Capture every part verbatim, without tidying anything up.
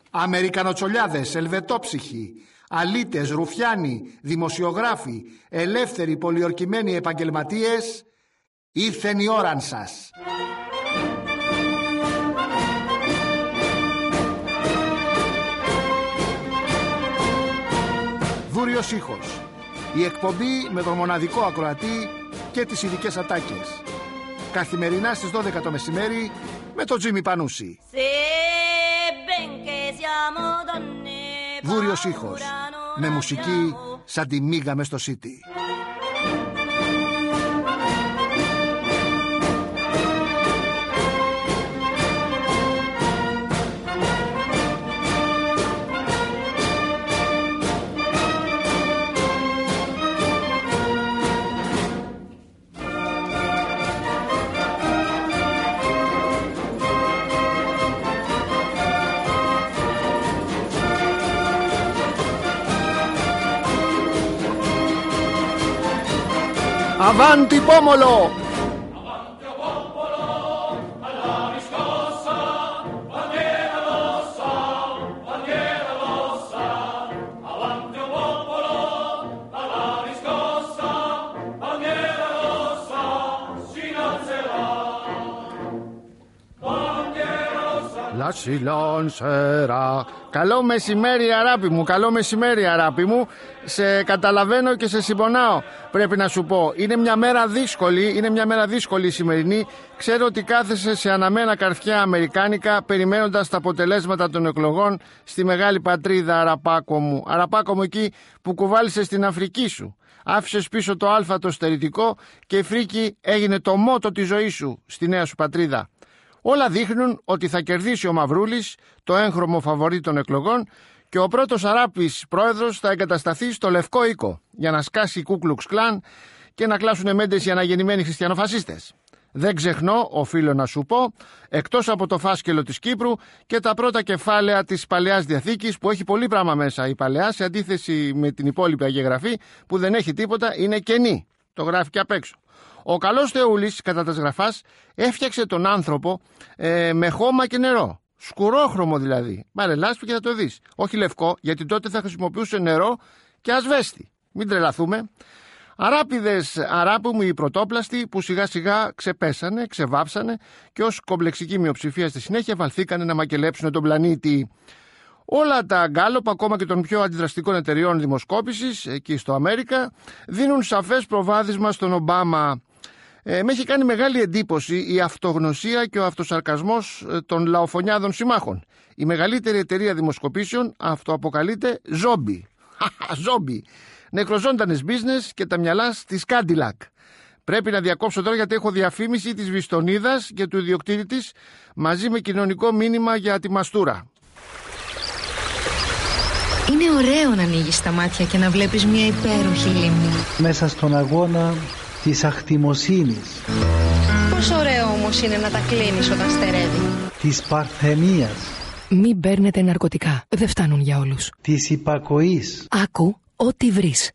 Αμερικανοτσολιάδες, ελβετόψυχοι, αλήτες, ρουφιάνοι, δημοσιογράφοι, ελεύθεροι πολιορκημένοι επαγγελματίες, ήρθεν η ώραν σας. Δούριος ήχος. Η εκπομπή με τον μοναδικό ακροατή και τις ειδικές ατάκες. Καθημερινά στις δώδεκα το μεσημέρι με τον Τζίμι Πανούση. Δούριος ήχος. Με μουσική σαν τη μίγα μες στο σίτι. Avanti pomolo! Avanti o popolo, alla riscossa, bandiera rossa, bandiera rossa. Avanti o popolo, alla riscossa, bandiera rossa, si alzerà. Bandiera rossa. La si lancerà. Καλό μεσημέρι αγάπη μου, καλό μεσημέρι αγάπη μου. Σε καταλαβαίνω και σε συμπονάω, πρέπει να σου πω. Είναι μια μέρα δύσκολη, είναι μια μέρα δύσκολη η σημερινή. Ξέρω ότι κάθεσαι σε αναμένα καρφιά αμερικάνικα, περιμένοντας τα αποτελέσματα των εκλογών στη μεγάλη πατρίδα Αραπάκο μου. Αραπάκο μου, εκεί που κουβάλισες στην Αφρική σου. Άφησες πίσω το άλφα το στερητικό και η φρίκη έγινε το μότο της ζωής σου στη νέα σου πατρίδα. Όλα δείχνουν ότι θα κερδίσει ο Μαυρούλης, το έγχρωμο φαβορί των εκλογών, και ο πρώτος Αράπης πρόεδρος θα εγκατασταθεί στο Λευκό Οίκο για να σκάσει η Κου Κλουξ Κλαν και να κλάσουν μέντες οι αναγεννημένοι χριστιανοφασίστες. Δεν ξεχνώ, οφείλω να σου πω, εκτός από το φάσκελο της Κύπρου και τα πρώτα κεφάλαια της Παλαιάς Διαθήκης, που έχει πολύ πράγμα μέσα η Παλαιά, σε αντίθεση με την υπόλοιπη Αγία Γραφή που δεν έχει τίποτα, είναι κενή. Το γράφει και απ' έξω. Ο καλός Θεούλης, κατά τας γραφάς, έφτιαξε τον άνθρωπο ε, με χώμα και νερό. Σκουρόχρωμο δηλαδή. Πάρε λάσπη και θα το δεις. Όχι λευκό, γιατί τότε θα χρησιμοποιούσε νερό και ασβέστη. Μην τρελαθούμε. Αράπηδες αράπου μου οι πρωτόπλαστοι που σιγά σιγά ξεπέσανε, ξεβάψανε και ως κομπλεξική μειοψηφία στη συνέχεια βαλθήκανε να μακελέψουν τον πλανήτη. Όλα τα γκάλοπ, ακόμα και των πιο αντιδραστικών εταιριών δημοσκόπησης εκεί στο Αμέρικα, δίνουν σαφές προβάδισμα στον Ομπάμα. Ε, με έχει κάνει μεγάλη εντύπωση η αυτογνωσία και ο αυτοσαρκασμός των λαοφωνιάδων συμμάχων. Η μεγαλύτερη εταιρεία δημοσκοπήσεων αυτοαποκαλείται ζόμπι. Ζόμπι. Νεκροζώντανες business και τα μυαλά της Cadillac. Πρέπει να διακόψω τώρα γιατί έχω διαφήμιση της Βιστονίδας και του ιδιοκτήτη της μαζί με κοινωνικό μήνυμα για τη μαστούρα. Είναι ωραίο να ανοίγεις τα μάτια και να βλέπεις μια υπέροχη λίμνη. Μέσα στον αγώνα της αχτιμοσύνης. Πόσο ωραίο όμως είναι να τα κλείνεις όταν στερεύει. Της παρθενίας. Μην παίρνετε ναρκωτικά, δεν φτάνουν για όλους. Της υπακοής. Άκου ό,τι βρεις.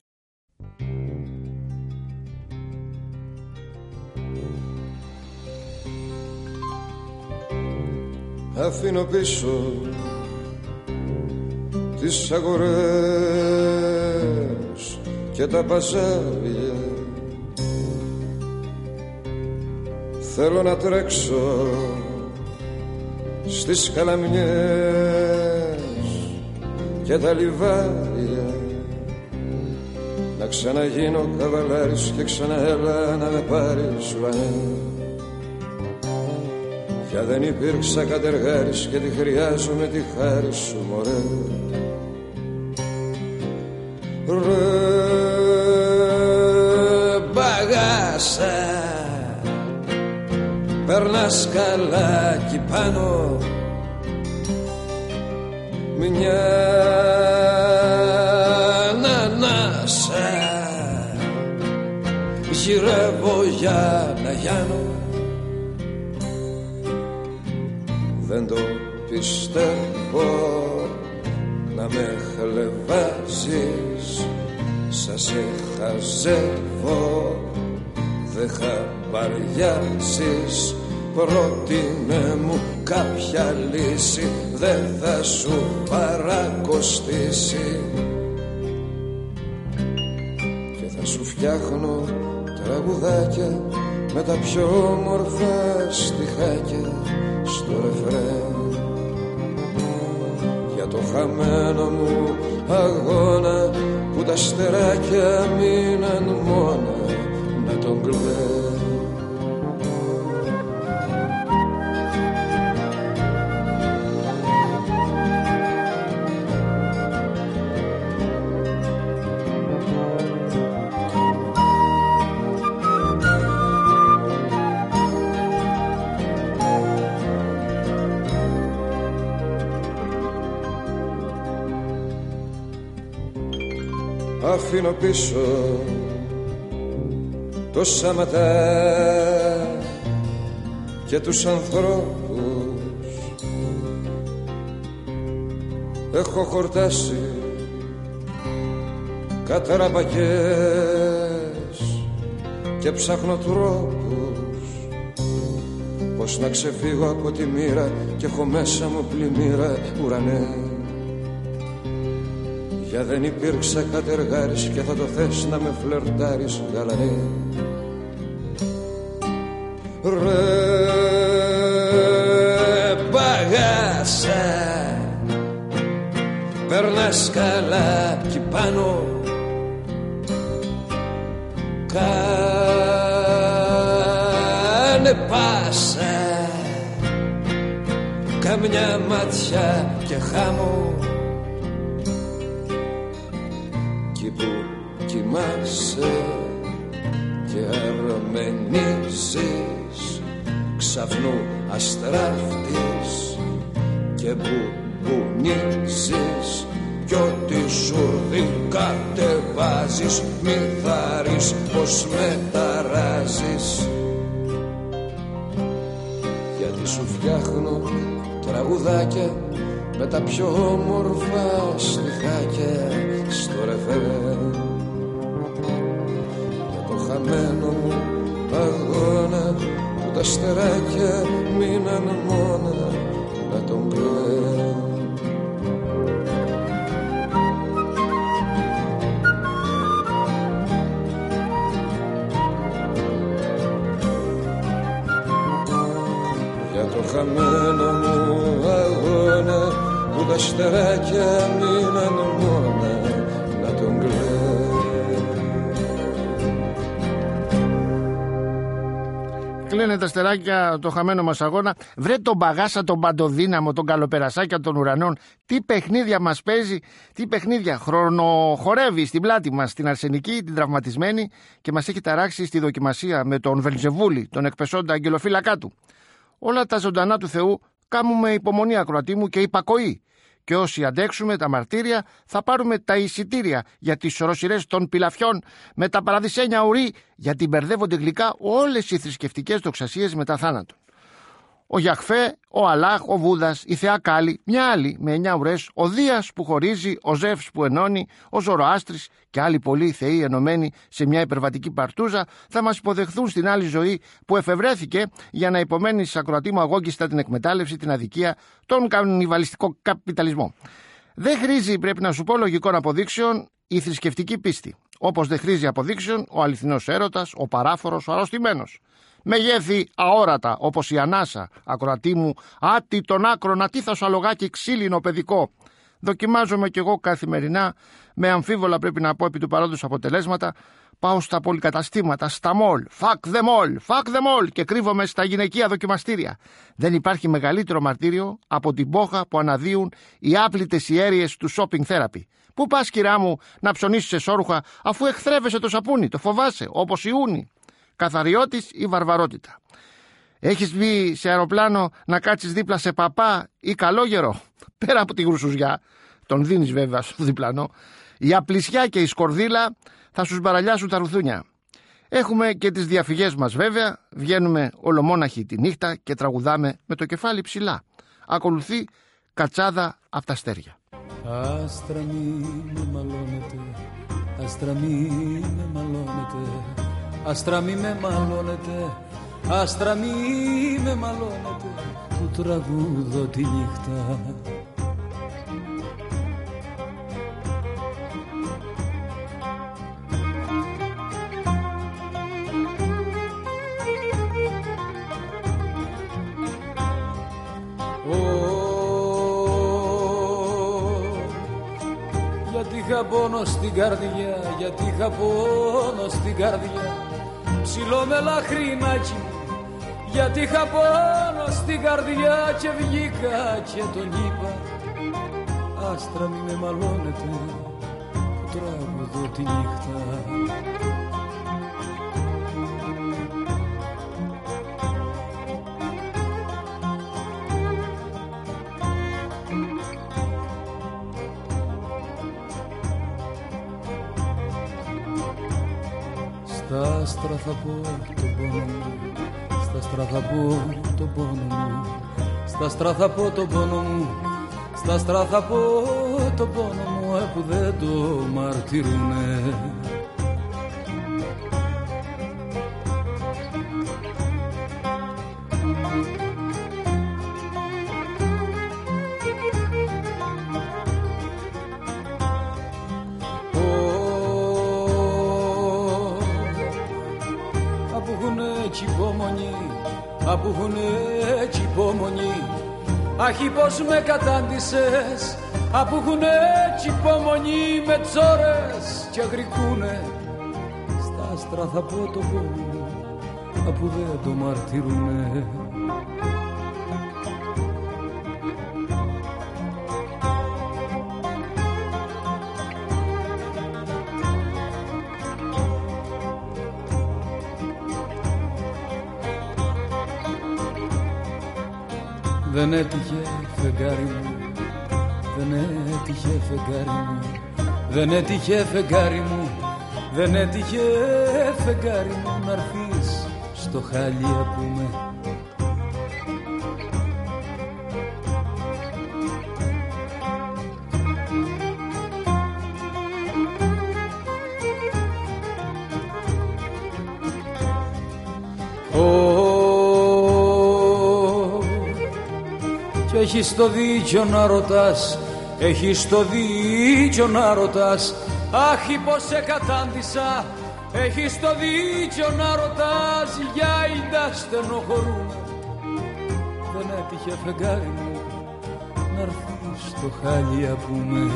Αφήνω πίσω τις αγορές και τα παζάρια. Θέλω να τρέξω στις καλαμιές και τα λιβάρια, να ξαναγίνω καβαλάρης και ξαναέλα να με πάρεις βανέ. Για δεν υπήρξα κατεργάρης και τη χρειάζομαι τη χάρη σου μωρέ. Ρε μπαγάσα, περνάς καλά κι πάνω μια ανανάσα, γυρεύω για να γιάνω. Δεν το πιστεύω να με χλεβάζεις, σαν σε χαζεύω, δεν χαμπαριάζεις. Πρότεινε μου κάποια λύση, δεν θα σου παρακοστήσει και θα σου φτιάχνω τραγουδάκια με τα πιο όμορφα στιχάκια στο ρεφρέν για το χαμένο μου αγώνα που τα στεράκια μείναν μόνα με τον κλαιν. Αφήνω πίσω το σαματά και τους ανθρώπους. Έχω χορτάσει καταραμπακές και ψάχνω τρόπους πως να ξεφύγω από τη μοίρα και έχω μέσα μου πλημμύρα ουρανέ. Για δεν υπήρξα κατεργάρης και θα το θες να με φλερτάρεις γαλανέ. Ρε παγάσα, περνάς καλά κι πάνω, κάνε πάσα, καμιά μάτια και χάμω. Κοιμάσαι και αρμενίζεις, ξαφνού αστράφτης και μπουμπουνίζεις κι ό,τι σουρδί κατεβάζεις μη θαρρείς πως μεταράζεις γιατί σου φτιάχνω τραγουδάκια με τα πιο όμορφα στιχάκια στο ρεφρέν για το χαμένο μου αγώνα που τα στεράκια μείναν μόνα να τον κλαίν. Για το χαμένο μου αγώνα που τα στεράκια μείναν μόνα να τον κλαίν. Κλαίνε τα στεράκια το χαμένο μας αγώνα. Βρε τον Παγάσα, τον Παντοδύναμο, τον Καλοπερασάκια των ουρανών. Τι παιχνίδια μας παίζει, τι παιχνίδια. Χρονοχορεύει στην πλάτη μας την αρσενική, την τραυματισμένη και μας έχει ταράξει στη δοκιμασία με τον Βελζεβούλη, τον εκπεσόντα αγγελοφύλακά του. Όλα τα ζωντανά του Θεού κάμουμε υπομονή, ακροατή μου, και υπακοή. Και όσοι αντέξουμε τα μαρτύρια θα πάρουμε τα εισιτήρια για τις οροσειρές των πιλαφιών με τα παραδεισένια ουρή, γιατί μπερδεύονται γλυκά όλες οι θρησκευτικές δοξασίες μετά θάνατον. Ο Γιαχφέ, ο Αλάχ, ο Βούδας, η Θεά Κάλλη, μια άλλη με εννιά ουρές, ο Δίας που χωρίζει, ο Ζεύς που ενώνει, ο Ζωροάστρης και άλλοι πολλοί θεοί ενωμένοι σε μια υπερβατική παρτούζα θα μας υποδεχθούν στην άλλη ζωή που εφευρέθηκε για να υπομένει στις ακροατή μου αγόγγιστα την εκμετάλλευση, την αδικία, τον κανιβαλιστικό καπιταλισμό. Δεν χρήζει, πρέπει να σου πω, λογικών αποδείξεων η θρησκευτική πίστη. Όπως δεν χρήζει αποδείξεων ο αληθινός έρωτας, ο παράφορος, ο αρρωστημένος. Μεγέθη αόρατα, όπως η ανάσα, ακροατή μου, άτι των άκρων ατίθασο αλογάκι ξύλινο παιδικό. Δοκιμάζομαι κι εγώ καθημερινά, με αμφίβολα πρέπει να πω επί του παρόντος αποτελέσματα, πάω στα πολυκαταστήματα, στα μολ, fuck them all, fuck them all και κρύβομαι στα γυναικεία δοκιμαστήρια. Δεν υπάρχει μεγαλύτερο μαρτύριο από την πόχα που αναδύουν οι άπλητες ιέρειες του shopping therapy. Πού πας, κυρά μου, να ψωνίσεις εσώρουχα αφού εχθρεύεσαι το σαπούνι, το φοβάσαι, όπως η ούνη. Καθαριώτης ή βαρβαρότητα. Έχεις μπει σε αεροπλάνο να κάτσεις δίπλα σε παπά ή καλόγερο, πέρα από τη γρουσουζιά, τον δίνεις βέβαια στο διπλανό, η απλησιά και η σκορδίλα θα σου μπαραλιάσουν τα ρουθούνια. Έχουμε και τις διαφυγές μας βέβαια, βγαίνουμε ολομόναχοι τη νύχτα και τραγουδάμε με το κεφάλι ψηλά. Ακολουθεί κατσάδα απ' τα αστέρια. Άστρα μη με μαλώνετε, άστρα μη με μαλώνετε, άστρα μη με μαλώνετε, άστρα μη με μαλώνετε που τραγούδω τη νύχτα. Γιατί είχα πόνο στην καρδιά, γιατί είχα πόνο στην καρδιά, ψηλό με λαχρινάκι μου. Γιατί είχα πόνο στην καρδιά και βγήκα και τον είπα, άστρα μη με μαλώνετε που τραγουδώ τη νύχτα. Στα άστρα θα πω τον πόνο μου, στα άστρα θα πω τον πόνο μου, στα άστρα θα πω τον πόνο μου, στα άστρα θα πω τον πόνο μου που δεν το μαρτυρούνε. Απ' έχουν έτσι υπομονή, αχι πως με κατάντησες. Απ' έχουν έτσι υπομονή με τσόρες και αγρικούνε. Στα άστρα θα πω το πόνο απ' δεν το μαρτυρούνε. Δεν έτυχε φεγγάρι μου, δεν έτυχε φεγγάρι μου, δεν έτυχε φεγγάρι μου, δεν έτυχε φεγγάρι μου να'ρθείς στο χάλι που με. Έχεις το δίκιο να ρωτάς, έχεις το δίκιο να ρωτάς, άχι πως σε κατάντησα. Έχεις το δίκιο να ρωτάς, για ίντα στενοχωρούμε. Δεν έτυχε φεγγάρι μου να'ρθείς στο χάλι που με.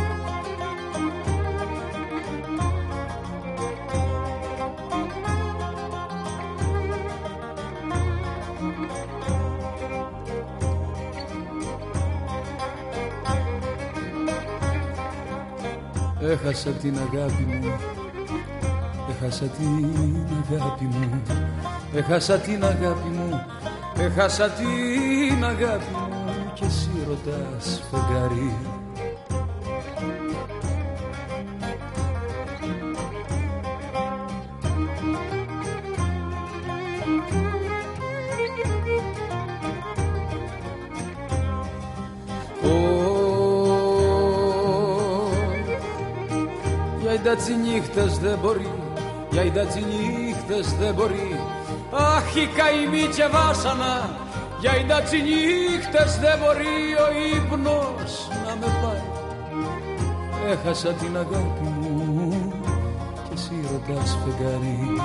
Έχασα την αγάπη μου, έχασα την αγάπη μου, έχασα την αγάπη μου, έχασα την αγάπη μου και εσύ ρωτάς φεγγάρι. Για τις νύχτες δεν μπορεί, για τις νύχτες δεν μπορεί, αχ η καημή και βάσανα. Για τις νύχτες δεν μπορεί ο ύπνος να με πάει. Έχασα την αγάπη μου και εσύ ρωτάς φεγγάρι.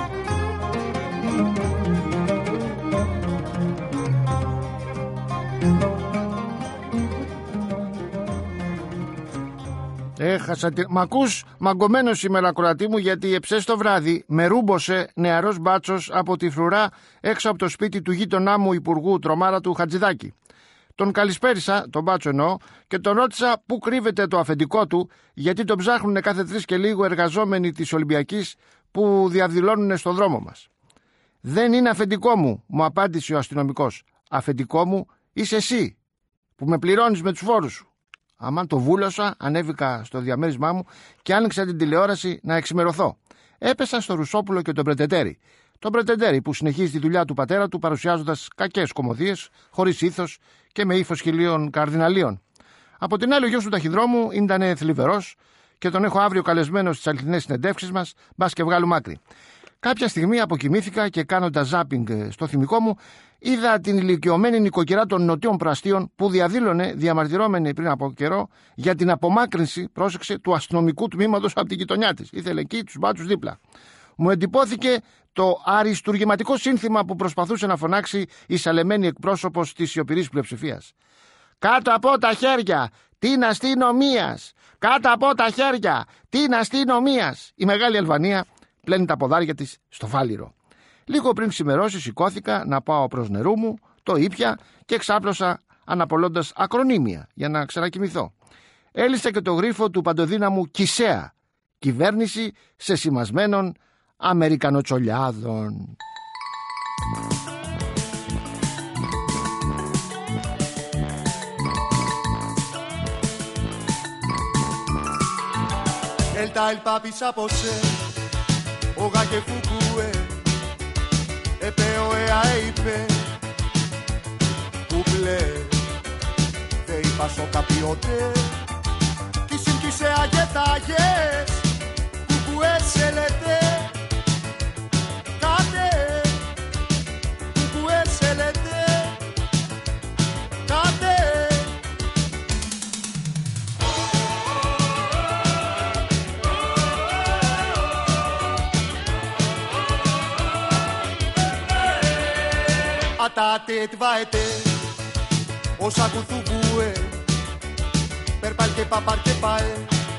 Έχασα τη... Μ' ακούς μαγκωμένος σήμερα, κροατή μου, γιατί εψές το βράδυ με ρούμποσε νεαρός μπάτσος από τη φρουρά έξω από το σπίτι του γείτονά μου υπουργού τρομάρα του Χατζηδάκη. Τον καλησπέρισα, τον μπάτσο εννοώ, και τον ρώτησα πού κρύβεται το αφεντικό του, γιατί τον ψάχνουν κάθε τρεις και λίγο εργαζόμενοι της Ολυμπιακής που διαδηλώνουν στον δρόμο μας. Δεν είναι αφεντικό μου, μου απάντησε ο αστυνομικός. Αφεντικό μου είσαι εσύ, που με πληρώνεις με τους φόρους σου. Αμάν το βούλωσα, ανέβηκα στο διαμέρισμά μου και άνοιξα την τηλεόραση να εξημερωθώ. Έπεσα στο Ρουσόπουλο και τον Πρετεντέρη. Τον Πρετεντέρη που συνεχίζει τη δουλειά του πατέρα του παρουσιάζοντας κακές κωμωδίες, χωρίς ήθος και με ύφος χιλίων καρδιναλίων. Από την άλλη, ο γιος του Ταχυδρόμου ήταν θλιβερός και τον έχω αύριο καλεσμένο στις αληθινές συνεντεύξεις μας, μπας και βγάλουμε άκρη. Κάποια στιγμή αποκοιμήθηκα και κάνοντας ζάπινγκ στο θυμικό μου, είδα την ηλικιωμένη νοικοκυρά των Νοτιών Πραστείων που διαδήλωνε, διαμαρτυρόμενη πριν από καιρό, για την απομάκρυνση, πρόσεξε, του αστυνομικού τμήματος από την γειτονιά της. Ήθελε εκεί τους μπάτσους δίπλα. Μου εντυπώθηκε το αριστουργηματικό σύνθημα που προσπαθούσε να φωνάξει η σαλεμένη εκπρόσωπος της σιωπηρής πλειοψηφίας. «Κάτω από τα χέρια, την αστυνομίας! Κάτω από τα χέρια, την αστυνομίας!» Η Μεγάλη Αλβανία πλένει τα ποδάρια της στο φάληρο. Λίγο πριν ξημερώσει σηκώθηκα να πάω προς νερού μου, το ήπια και ξάπλωσα αναπολώντας ακρονίμια για να ξανακοιμηθώ. Έλυσα και το γρίφο του παντοδύναμου Κισέα, κυβέρνηση σε σημασμένων Αμερικανοτσολιάδων. Elta el papi sapose, oga que fukue, epeo ea eipe, kuble, dei paso capiote, kisim kisea yetayes, kukue selete, kate, kukue selete, kate. Atate tvaete, osa kuthubue, per palke pa parke pae,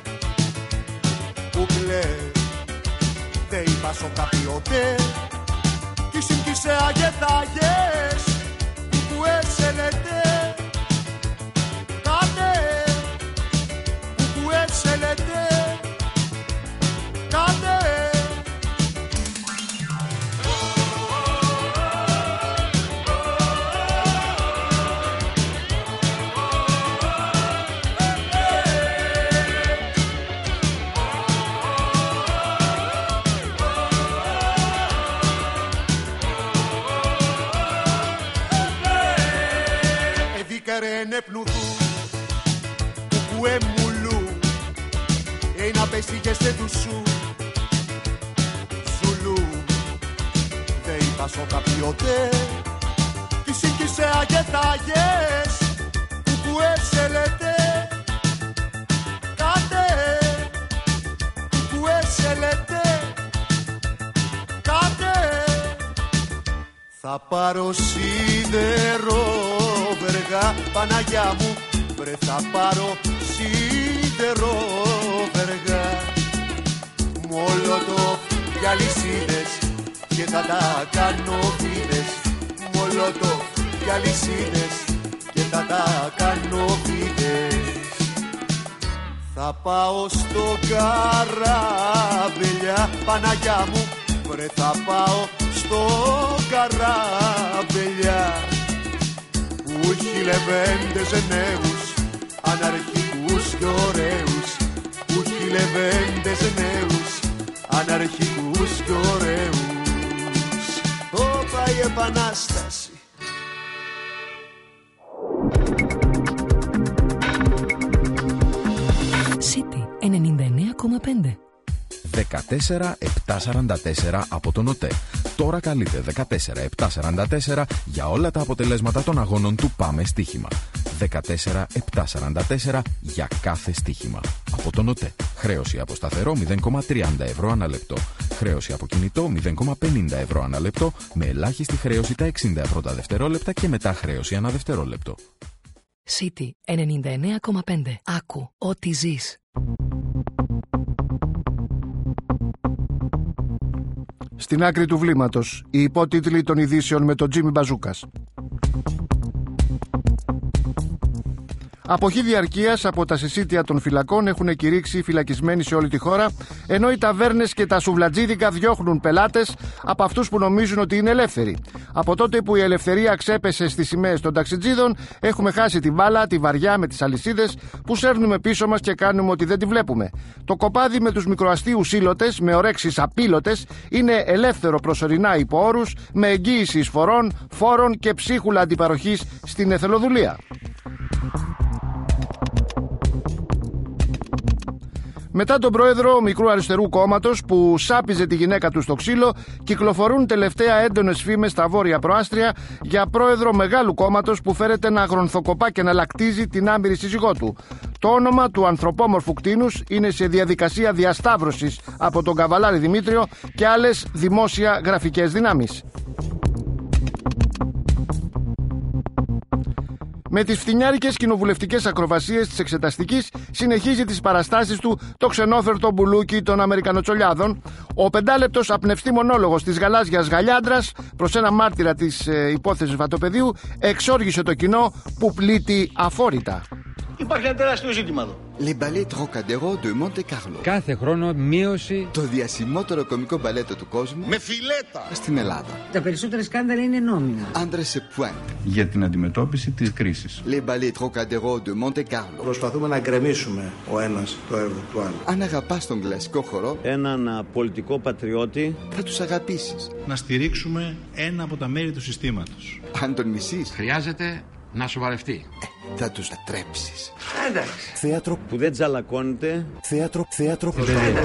kuble, dei paso capiote, kisim kise agetages, kukue selete, kate, kukue selete, kate. Edikare pnudu, kukue mulu, ένα πεσίγεστε του σου, Ζουλού, δε είπα σο καπιότε, κι σύγκυσε αγετάγες, κukue selete, κάτε, kukue selete, κάτε. Θα πάρω σίδερο, βεργά, Παναγιά μου, βρε θα πάρω σίδερο, βεργά. Μολότοφ και αλυσίδες και θα τα κάνω φίδες. Μολότοφ και αλυσίδες και θα τα κάνω φίδες. Θα πάω στο καράβελιά, Παναγιά μου, βρε θα πάω στο καράβελιά που έχει λεβέντες νέους, αναρχικούς και ωραίους, που έχει λεβέντες νέους, αναρχικούς και ωραίους. Όπα η Επανάσταση. City ενενήντα εννέα κόμμα πέντε. δεκατέσσερα επτακόσια σαράντα τέσσερα από τον ΟΤΕ. Τώρα καλείτε δεκατέσσερα επτακόσια σαράντα τέσσερα για όλα τα αποτελέσματα των αγώνων του Πάμε Στοίχημα. δεκατέσσερα επτακόσια σαράντα τέσσερα για κάθε στοίχημα. Από τον ΟΤΕ. Χρέωση από σταθερό μηδέν κόμμα τριάντα ευρώ ανά λεπτό. Χρέωση από κινητό μηδέν κόμμα πενήντα ευρώ ανά λεπτό, με ελάχιστη χρέωση τα εξήντα πρώτα δευτερόλεπτα και μετά χρέωση ανά δευτερόλεπτο. City ενενήντα εννέα κόμμα πέντε. Άκου ό,τι ζεις. Στην άκρη του βλήματος, οι υπότιτλοι των ειδήσεων με τον Τζίμι Μπαζούκας. Αποχή διαρκείας από τα συσίτια των φυλακών έχουν κηρύξει φυλακισμένοι σε όλη τη χώρα, ενώ οι ταβέρνες και τα σουβλατζίδικα διώχνουν πελάτες από αυτούς που νομίζουν ότι είναι ελεύθεροι. Από τότε που η ελευθερία ξέπεσε στις σημαίες των ταξιτζίδων, έχουμε χάσει τη μπάλα, τη βαριά με τις αλυσίδες που σέρνουμε πίσω μας και κάνουμε ότι δεν τη βλέπουμε. Το κοπάδι με τους μικροαστίους ήλωτες, με ορέξεις απίλωτες, είναι ελεύθερο προσωρινά υπό όρους, με εγγύηση εισφορών, φόρων και ψίχουλα αντιπαροχής στην εθελοδουλεία. Μετά τον πρόεδρο Μικρού Αριστερού Κόμματος που σάπιζε τη γυναίκα του στο ξύλο, κυκλοφορούν τελευταία έντονες φήμες στα βόρεια προάστρια για πρόεδρο μεγάλου κόμματος που φέρεται να γρονθοκοπά και να λακτίζει την άμυρη σύζυγό του. Το όνομα του ανθρωπόμορφου κτήνους είναι σε διαδικασία διασταύρωσης από τον Καβαλάρη Δημήτριο και άλλες δημόσια γραφικές δυνάμεις. Με τις φθινιάρικες κοινοβουλευτικές ακροβασίες της Εξεταστικής συνεχίζει τις παραστάσεις του το ξενόφερτο μπουλούκι των Αμερικανοτσολιάδων. Ο πεντάλεπτος απνευστή μονόλογος της γαλάζιας γαλιάντρας προς ένα μάρτυρα της ε, υπόθεσης βατοπεδίου εξόργησε το κοινό που πλήττει αφόρητα. Υπάρχει ένα τεράστιο ζήτημα εδώ. Les ballets Trocadéro de Monte Carlo. Κάθε χρόνο μείωση. Το διασημότερο κομικό μπαλέτο του κόσμου. Με φιλέτα. Στην Ελλάδα. Τα περισσότερα σκάνδαλα είναι νόμιμα. Άντρες σε pointe. Για την αντιμετώπιση της κρίσης. Les ballets Trocadéro de Monte Carlo. Προσπαθούμε να γκρεμίσουμε ο ένας το έργο του άλλου. Αν αγαπάς τον κλασικό χορό, έναν πολιτικό πατριώτη, θα τους αγαπήσεις. Να στηρίξουμε ένα από τα μέρη του συστήματος. Αν τον μισείς, χρειάζεται να σοβαρευτεί. Ε, θα τους ατρέψεις. Εντάξει. Θέατρο που δεν τζαλακώνεται. Θέατρο, θέατρο.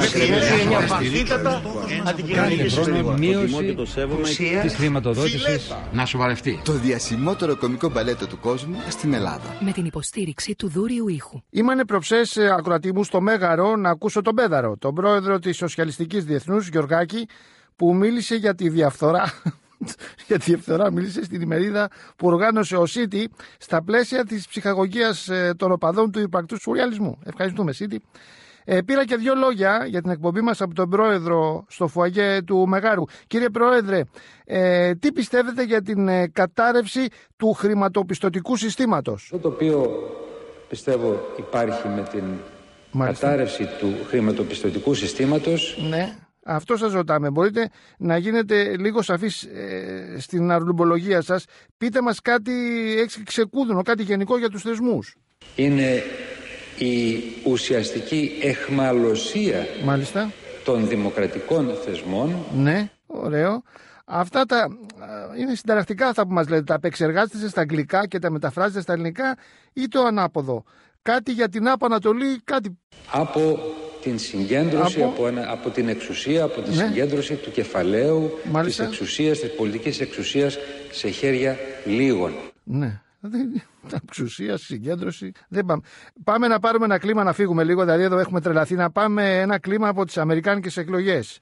Μια βαθύτατα αντικοινωνική συμπεριφορά. Μείωση της χρηματοδότησης. Να σοβαρευτεί. Το διασημότερο κομικό μπαλέτο του κόσμου στην Ελλάδα. Με την υποστήριξη του Δούριου Ήχου. Ήμανε προψές ακροατή μου στο Μέγαρο να ακούσω τον Πέδαρο, τον πρόεδρο της Σοσιαλιστικής Διεθνούς, Γιωργάκη, που μίλησε για τη διαφθορά. Για τη διαφθορά μίλησε στην ημερίδα που οργάνωσε ο Σίτι στα πλαίσια της ψυχαγωγίας των οπαδών του υπαρκτού σουρεαλισμού. Ευχαριστούμε, Σίτι. Ε, πήρα και δύο λόγια για την εκπομπή μας από τον πρόεδρο στο φουαγέ του Μεγάρου. Κύριε Πρόεδρε, ε, τι πιστεύετε για την ε, κατάρρευση του χρηματοπιστωτικού συστήματος? Αυτό το οποίο πιστεύω υπάρχει με την Μάλιστα. κατάρρευση του χρηματοπιστωτικού συστήματος. Ναι. Αυτό σας ρωτάμε. Μπορείτε να γίνετε λίγο σαφείς ε, στην αρλουμπολογία σας. Πείτε μας κάτι έξι ξεκούδουνο, κάτι γενικό για τους θεσμούς. Είναι η ουσιαστική εχμαλωσία Μάλιστα. των δημοκρατικών θεσμών. Ναι, ωραίο. Αυτά τα είναι συνταρακτικά αυτά που μας λέτε. Τα απεξεργάζεστε στα αγγλικά και τα μεταφράζετε στα ελληνικά ή το ανάποδο? Κάτι για την Άπο Ανατολή, κάτι... Από... την συγκέντρωση, από... Από, ένα, από την εξουσία, από τη ναι. συγκέντρωση του κεφαλαίου, Μάλιστα. της εξουσίας, της πολιτικής εξουσίας σε χέρια λίγων. Ναι, τα εξουσία, συγκέντρωση, δεν πάμε. Πάμε να πάρουμε ένα κλίμα να φύγουμε λίγο, δηλαδή εδώ έχουμε τρελαθεί, να πάμε ένα κλίμα από τις αμερικάνικες εκλογές.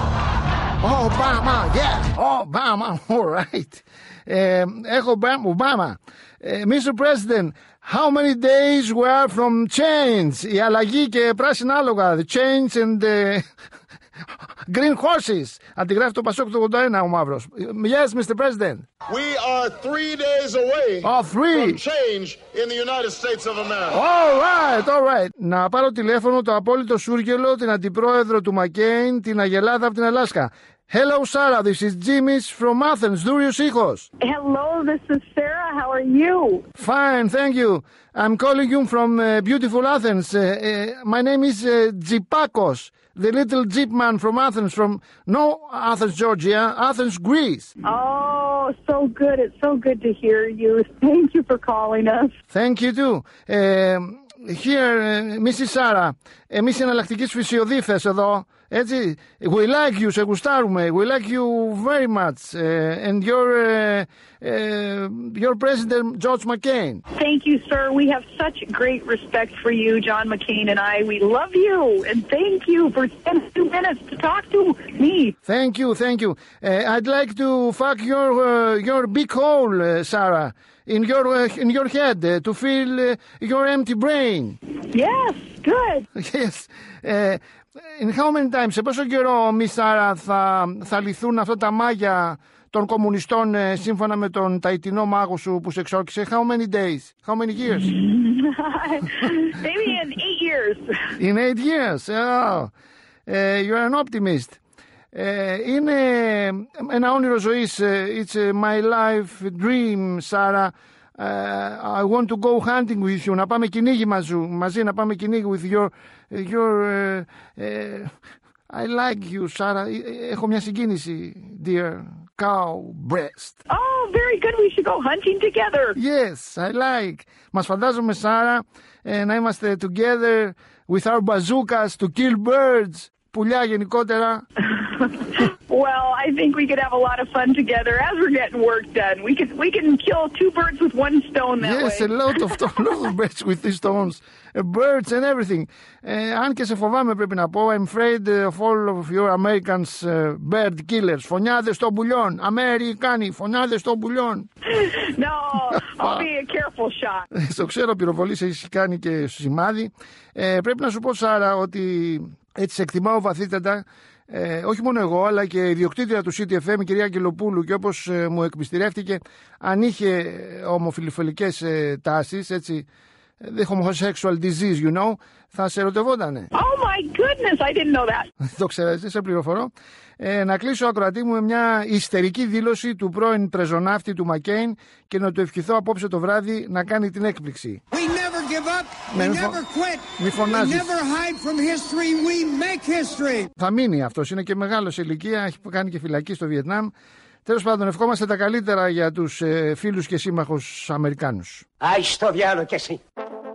Obama, yeah, Obama, all right. Ε, έχω Obama. Ε, μίστερ President, how many days we are from change? Η αλλαγή και πράσινα άλογα. The change and the green horses. Αντιγράφει το Πασόκ του ογδόντα ένα ο Μαύρος. Yes, μίστερ President. We are three days away oh, three. from change in the United States of America. All right, all right. Να πάρω τηλέφωνο το απόλυτο σούργελο, την αντιπρόεδρο του Μακέιν, την Αγελάδα από την Αλάσκα. Hello, Sarah. This is Jimmy from Athens, Durius Ichos. Hello, this is Sarah. How are you? Fine, thank you. I'm calling you from uh, beautiful Athens. Uh, uh, my name is uh, Zipakos, the little Jeep man from Athens, from no Athens, Georgia, Athens, Greece. Oh, so good. It's so good to hear you. Thank you for calling us. Thank you too. Uh, here, uh, missus Sarah, εμείς εναλλακτικής φυσιοδίφες εδώ. Έτσι, we like you, σε γουστάρουμε. We like you very much. Uh, and your, uh, uh, your president, George McCain. Thank you, sir. We have such great respect for you, John McCain and I. We love you. And thank you for spending two minutes to talk to me. Thank you, thank you. Uh, I'd like to fuck your, uh, your big hole, uh, Sarah, in your, uh, in your head uh, to fill uh, your empty brain. Yes, good. Yes. Uh, In how many times, σε πόσο καιρό, Miss Sarah, θα, θα λυθούν αυτά τα μάγια των κομμουνιστών ε, σύμφωνα με τον ταϊτινό μάγο σου που σε εξόρκησε? How many days? How many years? Maybe in eight years. In eight years. Oh. Uh, you're an optimist. Uh, είναι ένα όνειρο ζωής. It's my life dream, Sarah. Uh, I want to go hunting with you. Να πάμε κυνήγι μαζί, μαζί να πάμε κυνήγι with your, your uh, uh, I like you, Sarah. Έχω μια συγκίνηση, dear. cow breast. Oh, very good. We should go hunting together. Yes, I like. Μας φαντάζομαι, Σάρα, ε, να είμαστε together with our bazookas to kill birds. Πουλιά γενικότερα. Well, I think we could have a lot of fun together as we're getting work done. We can we can kill two birds with one stone that yes, way. Yes, a lot of, a lot of birds with these stones. Uh, birds and everything. Ε, αν και σε φοβάμαι, πρέπει να πω, I'm afraid of all of your Americans uh, bird killers. Φωνιάδες των πουλιών. Αμερικάνοι, φωνιάδες των πουλιών. No, I'll be a careful shot. Στο ξέρω, πυροβολής έχει κάνει και σημάδι. Ε, πρέπει να σου πω, Σάρα, ότι έτσι σε εκτιμάω βαθύτατα. Ε, όχι μόνο εγώ, αλλά και η ιδιοκτήτρια του City εφ εμ, η κυρία Αγγελοπούλου, και όπως ε, μου εκμυστηρεύτηκε, αν είχε ομοφιλοφιλικές ε, τάσεις, έτσι, the homosexual disease, you know, θα σε ερωτευότανε. Oh my goodness, I didn't know that. Το ξέρεις, σε πληροφορώ. Ε, να κλείσω, ακροατή μου, με μια ιστερική δήλωση του πρώην πρεζοναύτη του Μακέιν και να του ευχηθώ απόψε το βράδυ να κάνει την έκπληξη. We never give up, we ναι, never quit, μη φωνάζεις. we never hide from history, we make history. Θα μείνει αυτός, είναι και μεγάλος σε ηλικία, έχει κάνει και φυλακή στο Βιετνάμ. Τέλος πάντων, ευχόμαστε τα καλύτερα για τους ε, φίλους και σύμμαχους Αμερικάνους. Άι στο διάλο κι εσύ.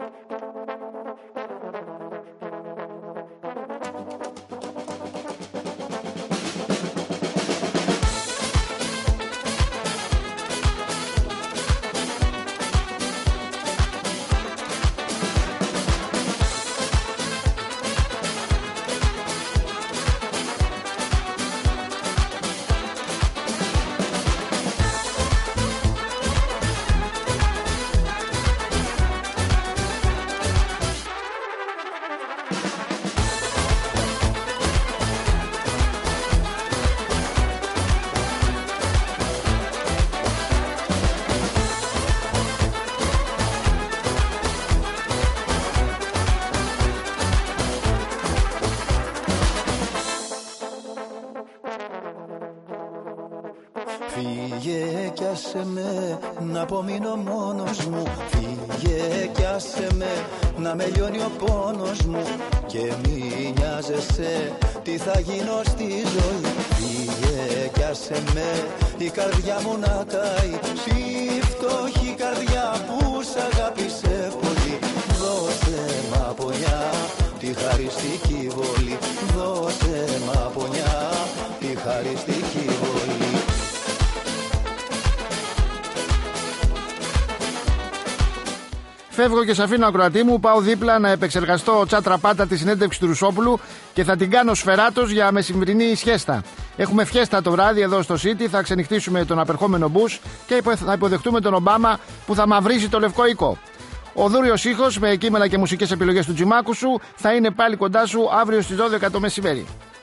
Φύγε κι άσε με να απομείνω μόνος μου. Φύγε κι άσε με να με λιώνει ο πόνος μου. Και μη νοιάζεσαι τι θα γίνω στη ζωή. Φύγε κι άσε με η καρδιά μου να καεί. Στη φτωχή καρδιά που σ' αγάπησε πολύ. Δώσε μ' απονιά τη χαριστική βολή. Δώσε μ' απονιά τη χαριστική βολή. Φεύγω και σε αφήνω, ακροατή μου. Πάω δίπλα να επεξεργαστώ τσάτρα πάτα τη συνέντευξη του Ρουσόπουλου και θα την κάνω σφαιράτος για μεσημβρινή σχέστα. Έχουμε φιέστα το βράδυ εδώ στο City. Θα ξενυχτήσουμε τον απερχόμενο Μπούς και θα υποδεχτούμε τον Ομπάμα που θα μαυρίσει το Λευκό Οίκο. Ο δούριος ήχος με κείμενα και μουσικές επιλογές του Τζιμάκου σου θα είναι πάλι κοντά σου αύριο στις δώδεκα το μεσημέρι.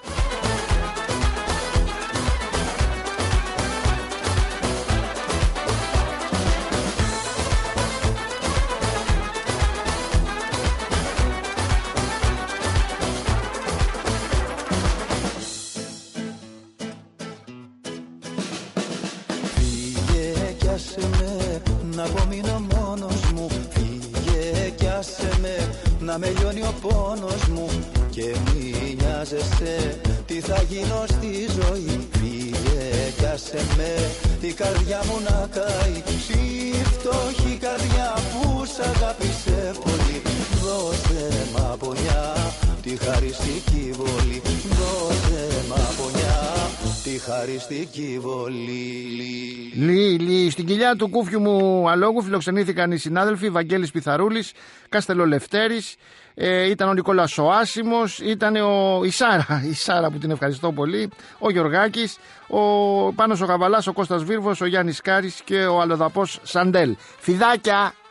Να απομείνω μόνος μου. Φύγε κι άσε με να με λιώνει ο πόνος μου. Και μη νοιάζεσαι τι θα γίνω στη ζωή. Φύγε κι άσε με η καρδιά μου να καεί. Στη φτωχή καρδιά που σ' αγάπησε πολύ. Δώσε μ' απονιά τη χαριστική βολή. Δώσε μ' απονιά τη χαριστική βολή. Λί, λί, στην κοιλιά του κούφιου μου αλόγου φιλοξενήθηκαν οι συνάδελφοι Βαγγέλης Πιθαρούλης, Καστελολευτέρης, ε, ήταν ο Νικόλας ο Άσιμος, ήταν ο, η Σάρα, η Σάρα που την ευχαριστώ πολύ, ο Γιωργάκης, ο Πάνος ο Καβαλάς, ο Κώστας Βίρβος, ο Γιάννης Κάρης και ο Αλλοδαπός Σαντέλ. Φιδάκια!